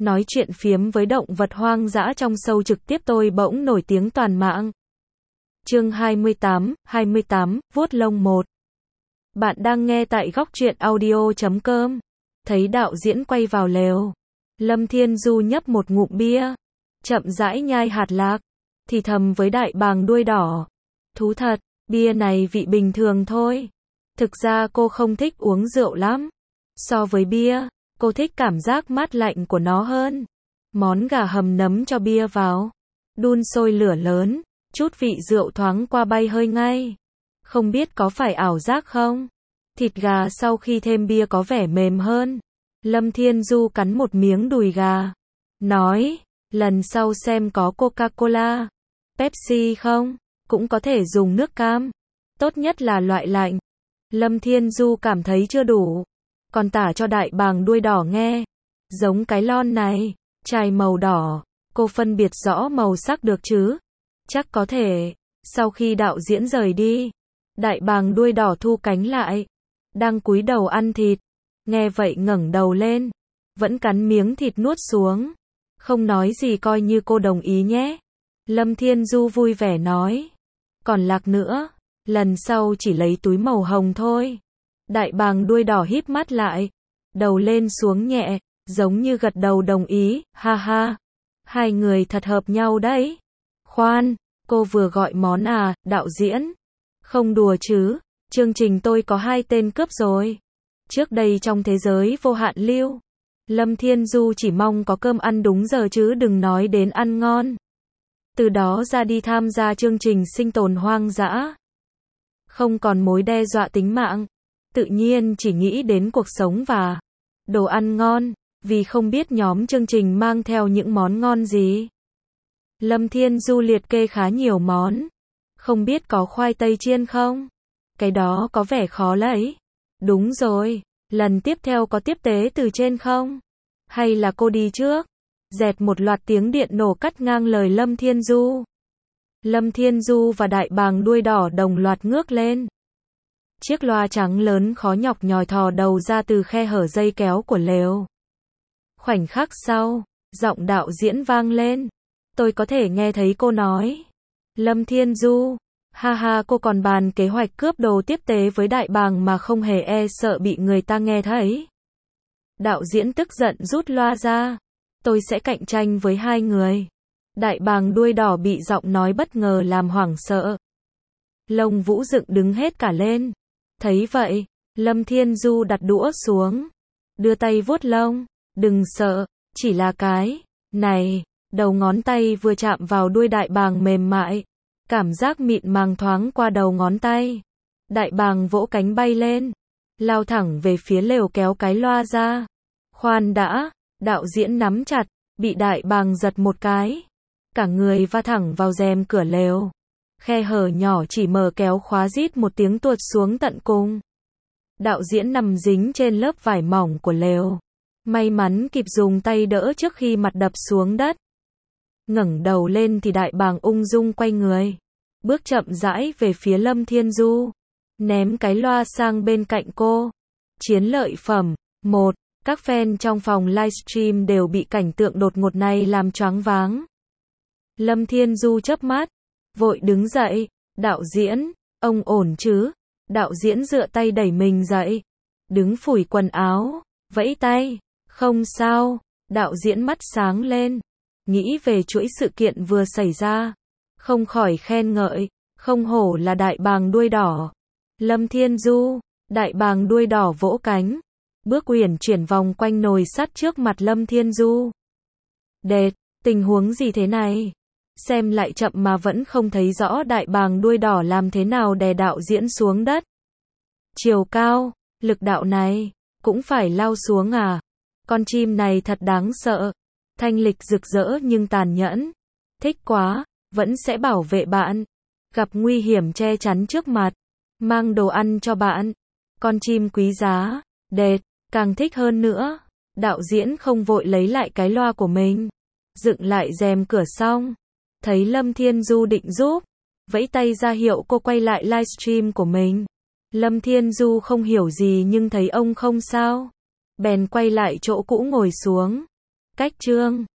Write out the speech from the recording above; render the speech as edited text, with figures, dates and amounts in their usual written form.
nói chuyện phiếm với động vật hoang dã trong show trực tiếp tôi bỗng nổi tiếng toàn mạng. Chương 28, vuốt lông 1. Bạn đang nghe tại góc truyện audio.com. Thấy đạo diễn quay vào lều, Lâm Thiên Du nhấp một ngụm bia, chậm rãi nhai hạt lạc, thì thầm với đại bàng đuôi đỏ. Thú thật, bia này vị bình thường thôi. Thực ra cô không thích uống rượu lắm. So với bia, cô thích cảm giác mát lạnh của nó hơn. Món gà hầm nấm cho bia vào, đun sôi lửa lớn, chút vị rượu thoáng qua bay hơi ngay. Không biết có phải ảo giác không? Thịt gà sau khi thêm bia có vẻ mềm hơn. Lâm Thiên Du cắn một miếng đùi gà, nói, lần sau xem có Coca-Cola, Pepsi không, cũng có thể dùng nước cam. Tốt nhất là loại lạnh. Lâm Thiên Du cảm thấy chưa đủ, còn tả cho đại bàng đuôi đỏ nghe. Giống cái lon này, chai màu đỏ, cô phân biệt rõ màu sắc được chứ? Chắc có thể. Sau khi đạo diễn rời đi, đại bàng đuôi đỏ thu cánh lại, đang cúi đầu ăn thịt. Nghe vậy ngẩng đầu lên, vẫn cắn miếng thịt nuốt xuống. Không nói gì coi như cô đồng ý nhé. Lâm Thiên Du vui vẻ nói. Còn lạc nữa, lần sau chỉ lấy túi màu hồng thôi. Đại bàng đuôi đỏ híp mắt lại, đầu lên xuống nhẹ, giống như gật đầu đồng ý, ha ha. Hai người thật hợp nhau đấy. Khoan, cô vừa gọi món à, đạo diễn? Không đùa chứ, chương trình tôi có 2 tên cướp rồi. Trước đây trong thế giới vô hạn lưu, Lâm Thiên Du chỉ mong có cơm ăn đúng giờ chứ đừng nói đến ăn ngon. Từ đó ra đi tham gia chương trình sinh tồn hoang dã. Không còn mối đe dọa tính mạng, tự nhiên chỉ nghĩ đến cuộc sống và đồ ăn ngon, vì không biết nhóm chương trình mang theo những món ngon gì. Lâm Thiên Du liệt kê khá nhiều món. Không biết có khoai tây chiên không? Cái đó có vẻ khó lấy. Đúng rồi, lần tiếp theo có tiếp tế từ trên không? Hay là cô đi trước? Dẹt một loạt tiếng điện nổ cắt ngang lời Lâm Thiên Du. Lâm Thiên Du và đại bàng đuôi đỏ đồng loạt ngước lên. Chiếc loa trắng lớn khó nhọc nhòi thò đầu ra từ khe hở dây kéo của lều. Khoảnh khắc sau, giọng đạo diễn vang lên. Tôi có thể nghe thấy cô nói. Lâm Thiên Du, ha ha, cô còn bàn kế hoạch cướp đồ tiếp tế với đại bàng mà không hề e sợ bị người ta nghe thấy. Đạo diễn tức giận rút loa ra. Tôi sẽ cạnh tranh với 2 người. Đại bàng đuôi đỏ bị giọng nói bất ngờ làm hoảng sợ. Lông vũ dựng đứng hết cả lên. Thấy vậy, Lâm Thiên Du đặt đũa xuống, đưa tay vuốt lông. Đừng sợ, chỉ là cái này. Đầu ngón tay vừa chạm vào đuôi đại bàng mềm mại, cảm giác mịn màng thoáng qua đầu ngón tay. Đại bàng vỗ cánh bay lên, lao thẳng về phía lều kéo cái loa ra. Khoan đã, đạo diễn nắm chặt, bị đại bàng giật một cái. Cả người va thẳng vào rèm cửa lều. Khe hở nhỏ chỉ mở kéo khóa rít một tiếng tuột xuống tận cùng. Đạo diễn nằm dính trên lớp vải mỏng của lều. May mắn kịp dùng tay đỡ trước khi mặt đập xuống đất. Ngẩng đầu lên thì đại bàng ung dung quay người, bước chậm rãi về phía Lâm Thiên Du, ném cái loa sang bên cạnh cô. Chiến lợi phẩm 1. Các fan trong phòng livestream đều bị cảnh tượng đột ngột này làm choáng váng. Lâm Thiên Du chớp mắt, vội đứng dậy. Đạo diễn, ông ổn chứ? Đạo diễn dựa tay đẩy mình dậy, đứng phủi quần áo, vẫy tay. Không sao. Đạo diễn mắt sáng lên, nghĩ về chuỗi sự kiện vừa xảy ra, không khỏi khen ngợi. Không hổ là đại bàng đuôi đỏ. Lâm Thiên Du, đại bàng đuôi đỏ vỗ cánh, bước uyển chuyển vòng quanh nồi sắt trước mặt Lâm Thiên Du. Đệt, tình huống gì thế này? Xem lại chậm mà vẫn không thấy rõ đại bàng đuôi đỏ làm thế nào đè đạo diễn xuống đất. Chiều cao, lực đạo này, cũng phải lao xuống à? Con chim này thật đáng sợ. Thanh lịch rực rỡ nhưng tàn nhẫn. Thích quá, vẫn sẽ bảo vệ bạn. Gặp nguy hiểm che chắn trước mặt. Mang đồ ăn cho bạn. Con chim quý giá. Đệt, càng thích hơn nữa. Đạo diễn không vội lấy lại cái loa của mình. Dựng lại rèm cửa xong. Thấy Lâm Thiên Du định giúp, vẫy tay ra hiệu cô quay lại livestream của mình. Lâm Thiên Du không hiểu gì nhưng thấy ông không sao, bèn quay lại chỗ cũ ngồi xuống. Cách chương